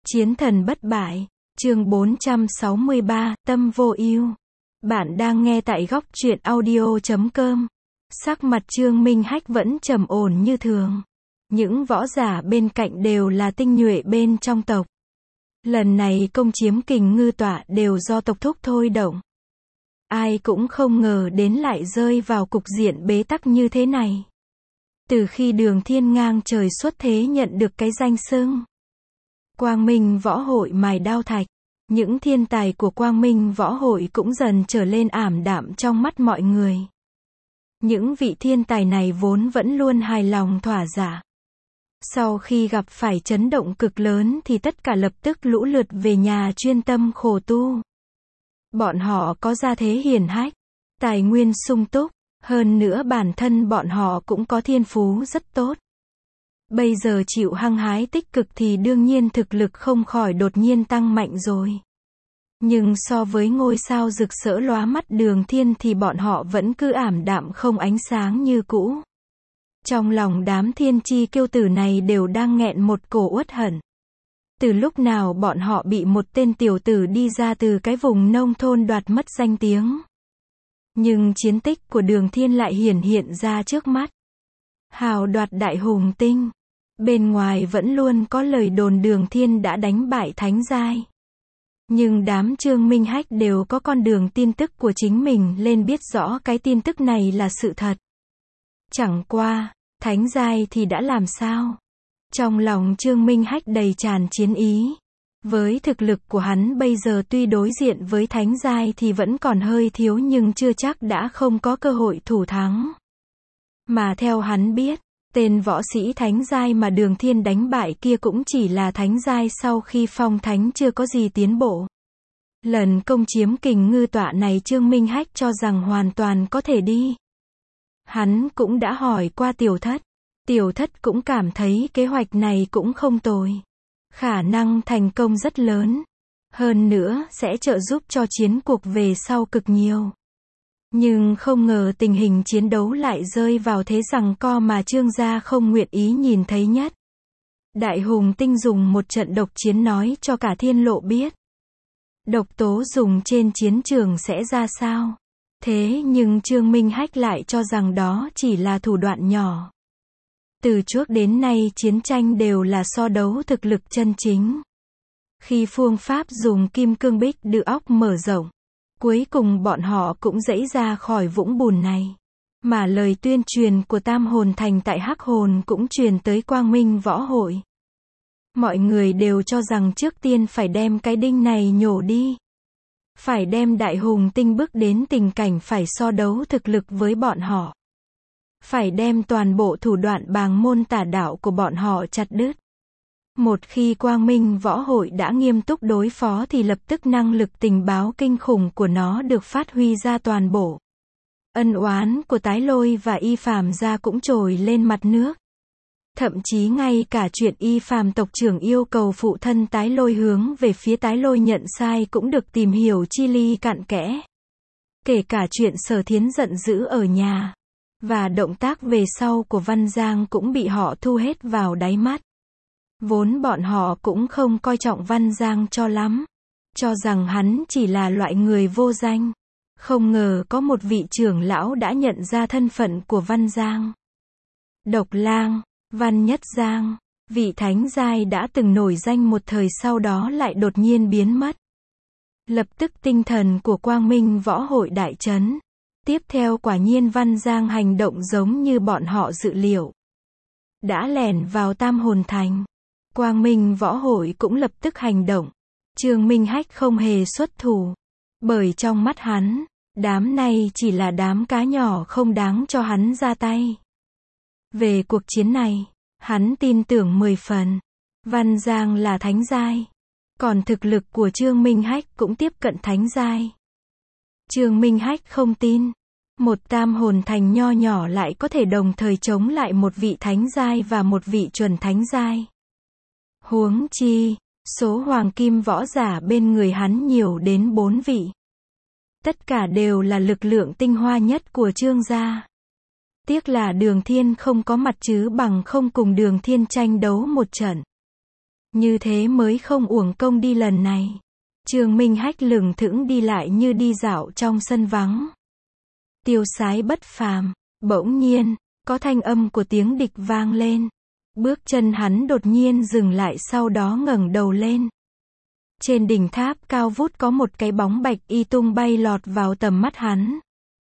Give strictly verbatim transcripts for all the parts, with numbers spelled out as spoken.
Chiến thần bất bại, chương bốn trăm sáu mươi ba, tâm vô ưu. Bạn đang nghe tại góc truyện audio chấm com. Sắc mặt Trương Minh Hách vẫn trầm ổn như thường. Những võ giả bên cạnh đều là tinh nhuệ bên trong tộc. Lần này công chiếm Kình Ngư Tọa đều do tộc thúc thôi động. Ai cũng không ngờ đến lại rơi vào cục diện bế tắc như thế này. Từ khi Đường Thiên ngang trời xuất thế nhận được cái danh xưng Quang Minh Võ Hội mài đao thạch, những thiên tài của Quang Minh Võ Hội cũng dần trở lên ảm đạm trong mắt mọi người. Những vị thiên tài này vốn vẫn luôn hài lòng thỏa dạ. Sau khi gặp phải chấn động cực lớn thì tất cả lập tức lũ lượt về nhà chuyên tâm khổ tu. Bọn họ có gia thế hiển hách, tài nguyên sung túc, hơn nữa bản thân bọn họ cũng có thiên phú rất tốt. Bây giờ chịu hăng hái tích cực thì đương nhiên thực lực không khỏi đột nhiên tăng mạnh rồi. Nhưng so với ngôi sao rực rỡ lóa mắt Đường Thiên thì bọn họ vẫn cứ ảm đạm không ánh sáng như cũ. Trong lòng đám thiên chi kiêu tử này đều đang nghẹn một cổ uất hận. Từ lúc nào bọn họ bị một tên tiểu tử đi ra từ cái vùng nông thôn đoạt mất danh tiếng. Nhưng chiến tích của Đường Thiên lại hiển hiện ra trước mắt. Hào đoạt đại hùng tinh. Bên ngoài vẫn luôn có lời đồn Đường Thiên đã đánh bại thánh giai. Nhưng đám Trương Minh Hách đều có con đường tin tức của chính mình lên biết rõ cái tin tức này là sự thật. Chẳng qua, thánh giai thì đã làm sao? Trong lòng Trương Minh Hách đầy tràn chiến ý. Với thực lực của hắn bây giờ tuy đối diện với thánh giai thì vẫn còn hơi thiếu nhưng chưa chắc đã không có cơ hội thủ thắng. Mà theo hắn biết, tên võ sĩ thánh giai mà Đường Thiên đánh bại kia cũng chỉ là thánh giai sau khi phong thánh chưa có gì tiến bộ. Lần công chiếm Kình Ngư Tọa này Trương Minh Hách cho rằng hoàn toàn có thể đi. Hắn cũng đã hỏi qua tiểu thất. Tiểu thất cũng cảm thấy kế hoạch này cũng không tồi. Khả năng thành công rất lớn. Hơn nữa sẽ trợ giúp cho chiến cuộc về sau cực nhiều. Nhưng không ngờ tình hình chiến đấu lại rơi vào thế giằng co mà Trương gia không nguyện ý nhìn thấy nhất. Đại hùng tinh dùng một trận độc chiến nói cho cả thiên lộ biết. Độc tố dùng trên chiến trường sẽ ra sao? Thế nhưng Trương Minh Hách lại cho rằng đó chỉ là thủ đoạn nhỏ. Từ trước đến nay chiến tranh đều là so đấu thực lực chân chính. Khi phương pháp dùng kim cương bích đưa óc mở rộng, cuối cùng bọn họ cũng dẫy ra khỏi vũng bùn này. Mà lời tuyên truyền của Tam Hồn Thành tại Hắc Hồn cũng truyền tới Quang Minh Võ Hội. Mọi người đều cho rằng trước tiên phải đem cái đinh này nhổ đi. Phải đem đại hùng tinh bước đến tình cảnh phải so đấu thực lực với bọn họ. Phải đem toàn bộ thủ đoạn bàng môn tà đạo của bọn họ chặt đứt. Một khi Quang Minh Võ Hội đã nghiêm túc đối phó thì lập tức năng lực tình báo kinh khủng của nó được phát huy ra toàn bộ. Ân oán của Tái Lôi và Y Phàm gia cũng trồi lên mặt nước. Thậm chí ngay cả chuyện Y Phàm tộc trưởng yêu cầu phụ thân Tái Lôi hướng về phía Tái Lôi nhận sai cũng được tìm hiểu chi ly cặn kẽ. Kể cả chuyện Sở Thiến giận dữ ở nhà. Và động tác về sau của Văn Giang cũng bị họ thu hết vào đáy mắt. Vốn bọn họ cũng không coi trọng Văn Giang cho lắm. Cho rằng hắn chỉ là loại người vô danh. Không ngờ có một vị trưởng lão đã nhận ra thân phận của Văn Giang. Độc Lang, Văn Nhất Giang, vị thánh giai đã từng nổi danh một thời sau đó lại đột nhiên biến mất. Lập tức tinh thần của Quang Minh Võ Hội đại chấn. Tiếp theo quả nhiên Văn Giang hành động giống như bọn họ dự liệu. Đã lẻn vào Tam Hồn Thành. Quang Minh Võ Hội cũng lập tức hành động. Trương Minh Hách không hề xuất thủ. Bởi trong mắt hắn, đám này chỉ là đám cá nhỏ không đáng cho hắn ra tay. Về cuộc chiến này, hắn tin tưởng mười phần. Văn Giang là thánh giai. Còn thực lực của Trương Minh Hách cũng tiếp cận thánh giai. Trương Minh Hách không tin. Một Tam Hồn Thành nho nhỏ lại có thể đồng thời chống lại một vị thánh giai và một vị chuẩn thánh giai. Huống chi, số hoàng kim võ giả bên người hắn nhiều đến bốn vị. Tất cả đều là lực lượng tinh hoa nhất của Trương gia. Tiếc là Đường Thiên không có mặt chứ bằng không cùng Đường Thiên tranh đấu một trận. Như thế mới không uổng công đi lần này. Trương Minh Hách lững thững đi lại như đi dạo trong sân vắng. Tiêu sái bất phàm. Bỗng nhiên, có thanh âm của tiếng địch vang lên. Bước chân hắn đột nhiên dừng lại, sau đó ngẩng đầu lên. Trên đỉnh tháp cao vút có một cái bóng bạch y tung bay lọt vào tầm mắt hắn.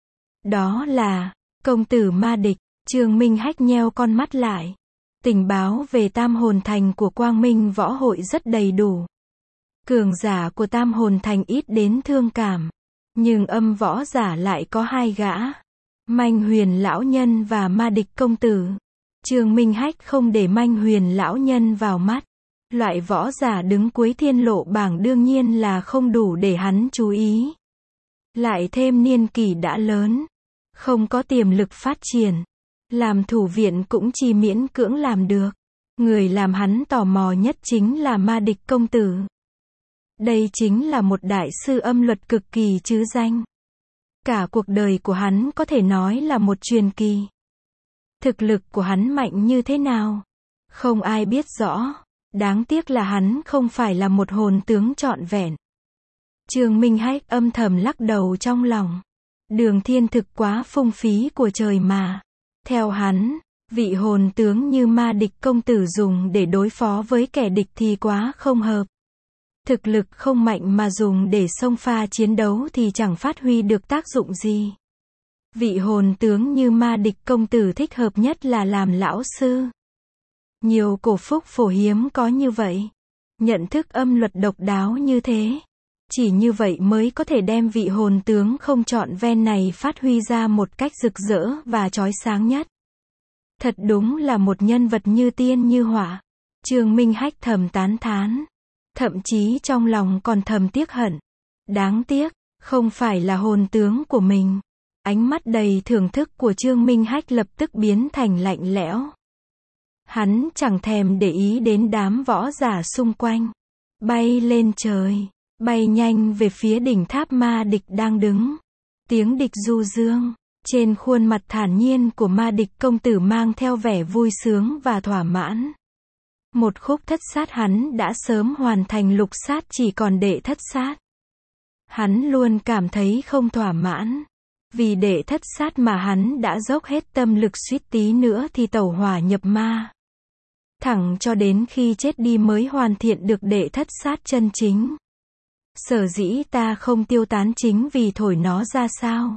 Đó là công tử Ma Địch. Trương Minh Hách nheo con mắt lại. Tình báo về Tam Hồn Thành của Quang Minh Võ Hội rất đầy đủ. Cường giả của Tam Hồn Thành ít đến thương cảm. Nhưng âm võ giả lại có hai gã. Manh Huyền lão nhân và Ma Địch công tử. Trương Minh Hách không để Manh Huyền lão nhân vào mắt. Loại võ giả đứng cuối thiên lộ bảng đương nhiên là không đủ để hắn chú ý. Lại thêm niên kỷ đã lớn. Không có tiềm lực phát triển. Làm thủ viện cũng chỉ miễn cưỡng làm được. Người làm hắn tò mò nhất chính là Ma Địch công tử. Đây chính là một đại sư âm luật cực kỳ trứ danh. Cả cuộc đời của hắn có thể nói là một truyền kỳ. Thực lực của hắn mạnh như thế nào? Không ai biết rõ. Đáng tiếc là hắn không phải là một hồn tướng trọn vẹn. Trương Minh Hách âm thầm lắc đầu trong lòng. Đường thiên thực quá phung phí của trời mà. Theo hắn, vị hồn tướng như Ma Địch công tử dùng để đối phó với kẻ địch thì quá không hợp. Thực lực không mạnh mà dùng để xông pha chiến đấu thì chẳng phát huy được tác dụng gì. Vị hồn tướng như Ma Địch công tử thích hợp nhất là làm lão sư. Nhiều cổ phúc phổ hiếm có như vậy. Nhận thức âm luật độc đáo như thế. Chỉ như vậy mới có thể đem vị hồn tướng không trọn ven này phát huy ra một cách rực rỡ và chói sáng nhất. Thật đúng là một nhân vật như tiên như họa. Trương Minh Hách thầm tán thán. Thậm chí trong lòng còn thầm tiếc hận. Đáng tiếc, không phải là hồn tướng của mình. Ánh mắt đầy thưởng thức của Trương Minh Hách lập tức biến thành lạnh lẽo. Hắn chẳng thèm để ý đến đám võ giả xung quanh. Bay lên trời. Bay nhanh về phía đỉnh tháp Ma Địch đang đứng. Tiếng địch du dương. Trên khuôn mặt thản nhiên của Ma Địch công tử mang theo vẻ vui sướng và thỏa mãn. Một khúc thất sát hắn đã sớm hoàn thành, lục sát chỉ còn đệ thất sát. Hắn luôn cảm thấy không thỏa mãn. Vì đệ thất sát mà hắn đã dốc hết tâm lực, suýt tí nữa thì tẩu hỏa nhập ma. Thẳng cho đến khi chết đi mới hoàn thiện được đệ thất sát chân chính. Sở dĩ ta không tiêu tán chính vì thổi nó ra sao.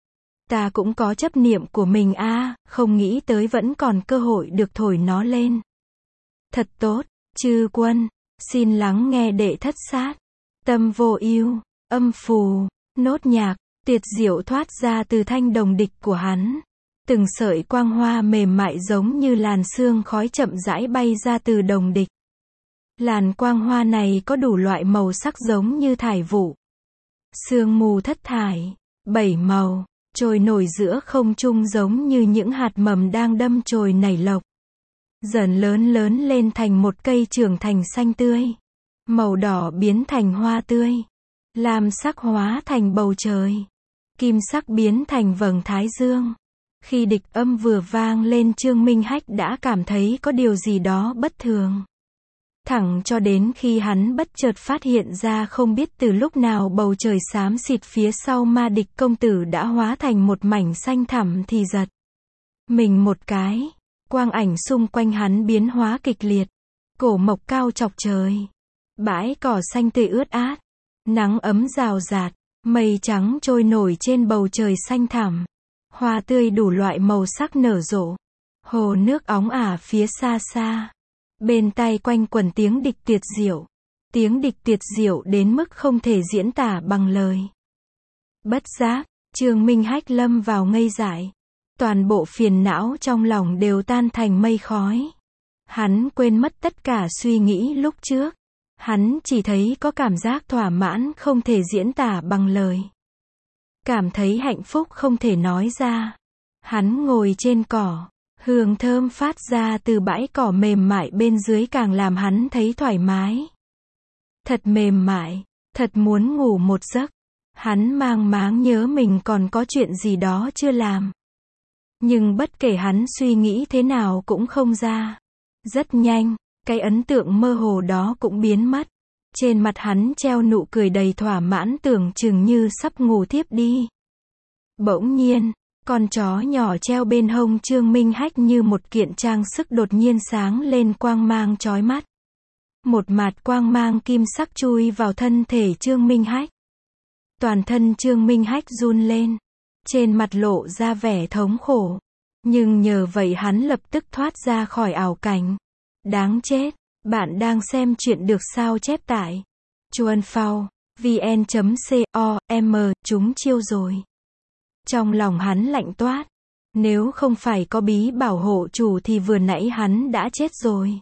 Ta cũng có chấp niệm của mình a, à, không nghĩ tới vẫn còn cơ hội được thổi nó lên. Thật tốt, chư quân, xin lắng nghe đệ thất sát. Tâm vô ưu, âm phù, nốt nhạc, tuyệt diệu thoát ra từ thanh đồng địch của hắn. Từng sợi quang hoa mềm mại giống như làn sương khói chậm rãi bay ra từ đồng địch. Làn quang hoa này có đủ loại màu sắc giống như thải vụ. Sương mù thất thải, bảy màu, trôi nổi giữa không trung giống như những hạt mầm đang đâm chồi nảy lộc. Dần lớn lớn lên thành một cây trưởng thành xanh tươi. Màu đỏ biến thành hoa tươi. Lam sắc hóa thành bầu trời. Kim sắc biến thành vầng thái dương. Khi địch âm vừa vang lên, Trương Minh Hách đã cảm thấy có điều gì đó bất thường. Thẳng cho đến khi hắn bất chợt phát hiện ra không biết từ lúc nào bầu trời xám xịt phía sau Ma Địch công tử đã hóa thành một mảnh xanh thẳm thì giật mình một cái. Quang ảnh xung quanh hắn biến hóa kịch liệt. Cổ mộc cao chọc trời. Bãi cỏ xanh tươi ướt át. Nắng ấm rào rạt. Mây trắng trôi nổi trên bầu trời xanh thẳm. Hoa tươi đủ loại màu sắc nở rộ. Hồ nước óng ả phía xa xa. Bên tai quanh quẩn tiếng địch tuyệt diệu. Tiếng địch tuyệt diệu đến mức không thể diễn tả bằng lời. Bất giác, Trương Minh Hách lâm vào ngây dại. Toàn bộ phiền não trong lòng đều tan thành mây khói. Hắn quên mất tất cả suy nghĩ lúc trước. Hắn chỉ thấy có cảm giác thỏa mãn không thể diễn tả bằng lời. Cảm thấy hạnh phúc không thể nói ra. Hắn ngồi trên cỏ. Hương thơm phát ra từ bãi cỏ mềm mại bên dưới càng làm hắn thấy thoải mái. Thật mềm mại. Thật muốn ngủ một giấc. Hắn mang máng nhớ mình còn có chuyện gì đó chưa làm. Nhưng bất kể hắn suy nghĩ thế nào cũng không ra. Rất nhanh, Cái ấn tượng mơ hồ đó cũng biến mất. Trên mặt hắn treo nụ cười đầy thỏa mãn tưởng chừng như sắp ngủ thiếp đi. Bỗng nhiên, con chó nhỏ treo bên hông Trương Minh Hách như một kiện trang sức đột nhiên sáng lên quang mang chói mắt. Một mạt quang mang kim sắc chui vào thân thể Trương Minh Hách. Toàn thân Trương Minh Hách run lên. Trên mặt lộ ra vẻ thống khổ. Nhưng nhờ vậy hắn lập tức thoát ra khỏi ảo cảnh. Đáng chết. Bạn đang xem chuyện được sao chép tại chuan phao vn chấm com, chúng chiêu rồi. Trong lòng hắn lạnh toát. Nếu không phải có bí bảo hộ chủ thì vừa nãy hắn đã chết rồi.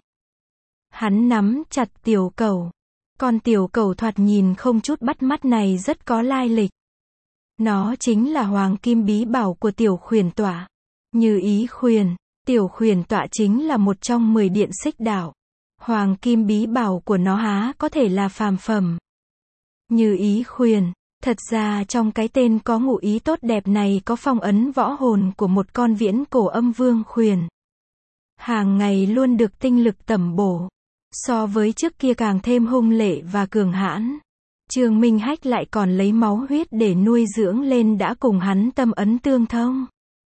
Hắn nắm chặt tiểu cẩu. Con tiểu cẩu thoạt nhìn không chút bắt mắt này rất có lai lịch. Nó chính là hoàng kim bí bảo của tiểu khuyển tọa. Như ý khuyển, tiểu khuyển tọa chính là một trong mười điện xích đạo. Hoàng kim bí bảo của nó há có thể là phàm phẩm. Như ý khuyển, thật ra trong cái tên có ngụ ý tốt đẹp này có phong ấn võ hồn của một con viễn cổ âm vương khuyển. Hàng ngày luôn được tinh lực tẩm bổ. So với trước kia càng thêm hung lệ và cường hãn. Trương Minh Hách lại còn lấy máu huyết để nuôi dưỡng lên đã cùng hắn tâm ấn tương thông.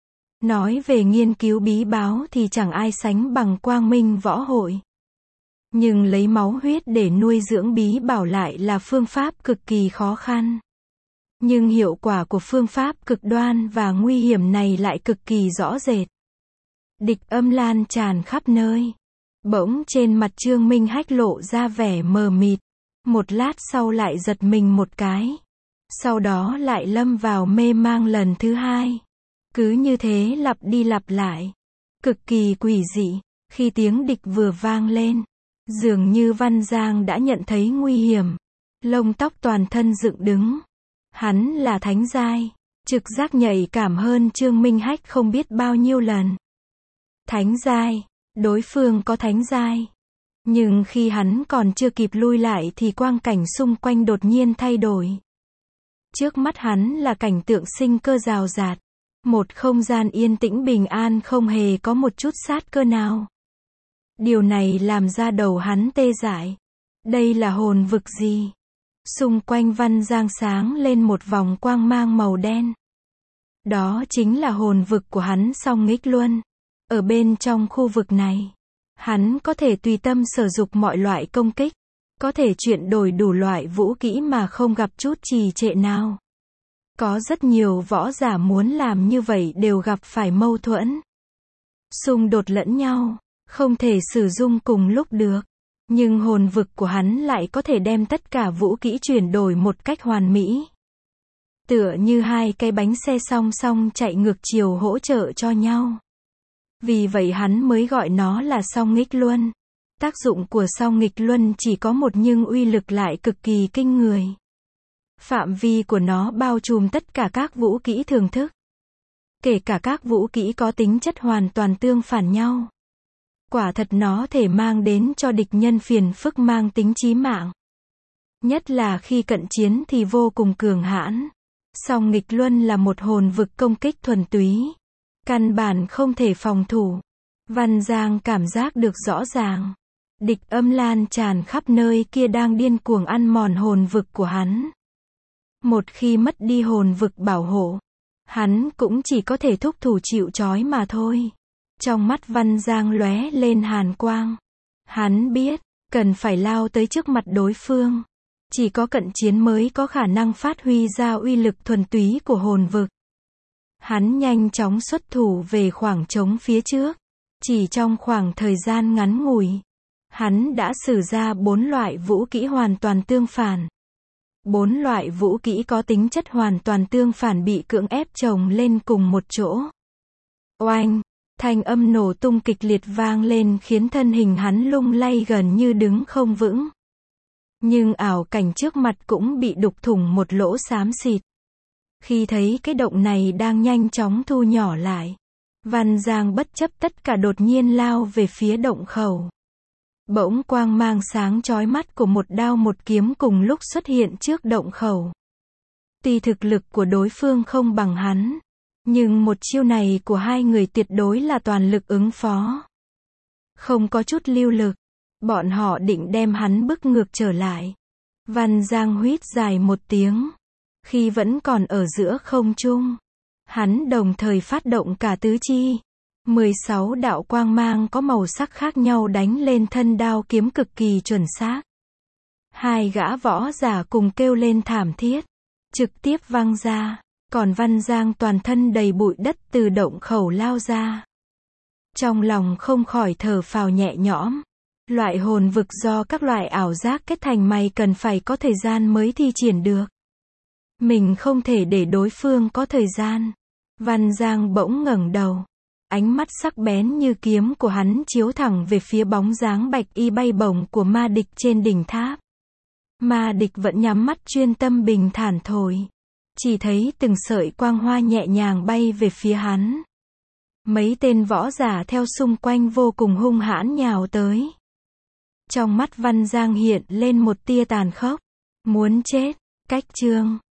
Nói về nghiên cứu bí báo thì chẳng ai sánh bằng Quang Minh Võ Hội. Nhưng lấy máu huyết để nuôi dưỡng bí bảo lại là phương pháp cực kỳ khó khăn. Nhưng hiệu quả của phương pháp cực đoan và nguy hiểm này lại cực kỳ rõ rệt. Địch âm lan tràn khắp nơi. Bỗng trên mặt Trương Minh Hách lộ ra vẻ mờ mịt. Một lát sau lại giật mình một cái. Sau đó lại lâm vào mê mang lần thứ hai. Cứ như thế lặp đi lặp lại. Cực kỳ quỷ dị. Khi tiếng địch vừa vang lên, dường như Văn Giang đã nhận thấy nguy hiểm. Lông tóc toàn thân dựng đứng. Hắn là thánh giai. Trực giác nhạy cảm hơn Trương Minh Hách không biết bao nhiêu lần. Thánh giai. Đối phương có thánh giai. Nhưng khi hắn còn chưa kịp lui lại thì quang cảnh xung quanh đột nhiên thay đổi. Trước mắt hắn là cảnh tượng sinh cơ rào rạt. Một không gian yên tĩnh bình an không hề có một chút sát cơ nào. Điều này làm ra đầu hắn tê dại. Đây là hồn vực gì? Xung quanh Văn Giang sáng lên một vòng quang mang màu đen. Đó chính là hồn vực của hắn Song Nghịch Luân. Ở bên trong khu vực này, hắn có thể tùy tâm sử dụng mọi loại công kích, có thể chuyển đổi đủ loại vũ kỹ mà không gặp chút trì trệ nào. Có rất nhiều võ giả muốn làm như vậy đều gặp phải mâu thuẫn, xung đột lẫn nhau, không thể sử dụng cùng lúc được. Nhưng hồn vực của hắn lại có thể đem tất cả vũ kỹ chuyển đổi một cách hoàn mỹ. Tựa như hai cái bánh xe song song chạy ngược chiều hỗ trợ cho nhau. Vì vậy hắn mới gọi nó là Song Nghịch Luân. Tác dụng của Song Nghịch Luân chỉ có một nhưng uy lực lại cực kỳ kinh người. Phạm vi của nó bao trùm tất cả các vũ kỹ thường thức. Kể cả các vũ kỹ có tính chất hoàn toàn tương phản nhau. Quả thật nó thể mang đến cho địch nhân phiền phức mang tính chí mạng. Nhất là khi cận chiến thì vô cùng cường hãn. Song Nghịch Luân là một hồn vực công kích thuần túy. Căn bản không thể phòng thủ. Văn Giang cảm giác được rõ ràng. Địch âm lan tràn khắp nơi kia đang điên cuồng ăn mòn hồn vực của hắn. Một khi mất đi hồn vực bảo hộ, hắn cũng chỉ có thể thúc thủ chịu trói mà thôi. Trong mắt Văn Giang lóe lên hàn quang. Hắn biết, cần phải lao tới trước mặt đối phương. Chỉ có cận chiến mới có khả năng phát huy ra uy lực thuần túy của hồn vực. Hắn nhanh chóng xuất thủ về khoảng trống phía trước. Chỉ trong khoảng thời gian ngắn ngủi, hắn đã sử ra bốn loại vũ kỹ hoàn toàn tương phản. Bốn loại vũ kỹ có tính chất hoàn toàn tương phản bị cưỡng ép chồng lên cùng một chỗ. Oanh! Thanh âm nổ tung kịch liệt vang lên khiến thân hình hắn lung lay gần như đứng không vững. Nhưng ảo cảnh trước mặt cũng bị đục thủng một lỗ xám xịt. Khi thấy cái động này đang nhanh chóng thu nhỏ lại, Văn Giang bất chấp tất cả đột nhiên lao về phía động khẩu. Bỗng quang mang sáng chói mắt của một đao một kiếm cùng lúc xuất hiện trước động khẩu. Tuy thực lực của đối phương không bằng hắn, nhưng một chiêu này của hai người tuyệt đối là toàn lực ứng phó. Không có chút lưu lực. Bọn họ định đem hắn bức ngược trở lại. Văn Giang huýt dài một tiếng. Khi vẫn còn ở giữa không trung, hắn đồng thời phát động cả tứ chi. mười sáu đạo quang mang có màu sắc khác nhau đánh lên thân đao kiếm cực kỳ chuẩn xác. Hai gã võ giả cùng kêu lên thảm thiết, trực tiếp văng ra, còn Văn Giang toàn thân đầy bụi đất từ động khẩu lao ra. Trong lòng không khỏi thở phào nhẹ nhõm. Loại hồn vực do các loại ảo giác kết thành mày cần phải có thời gian mới thi triển được. Mình không thể để đối phương có thời gian. Văn Giang bỗng ngẩng đầu. Ánh mắt sắc bén như kiếm của hắn chiếu thẳng về phía bóng dáng bạch y bay bổng của ma địch trên đỉnh tháp. Ma địch vẫn nhắm mắt chuyên tâm bình thản thổi. Chỉ thấy từng sợi quang hoa nhẹ nhàng bay về phía hắn. Mấy tên võ giả theo xung quanh vô cùng hung hãn nhào tới. Trong mắt Văn Giang hiện lên một tia tàn khốc. Muốn chết. Cách chương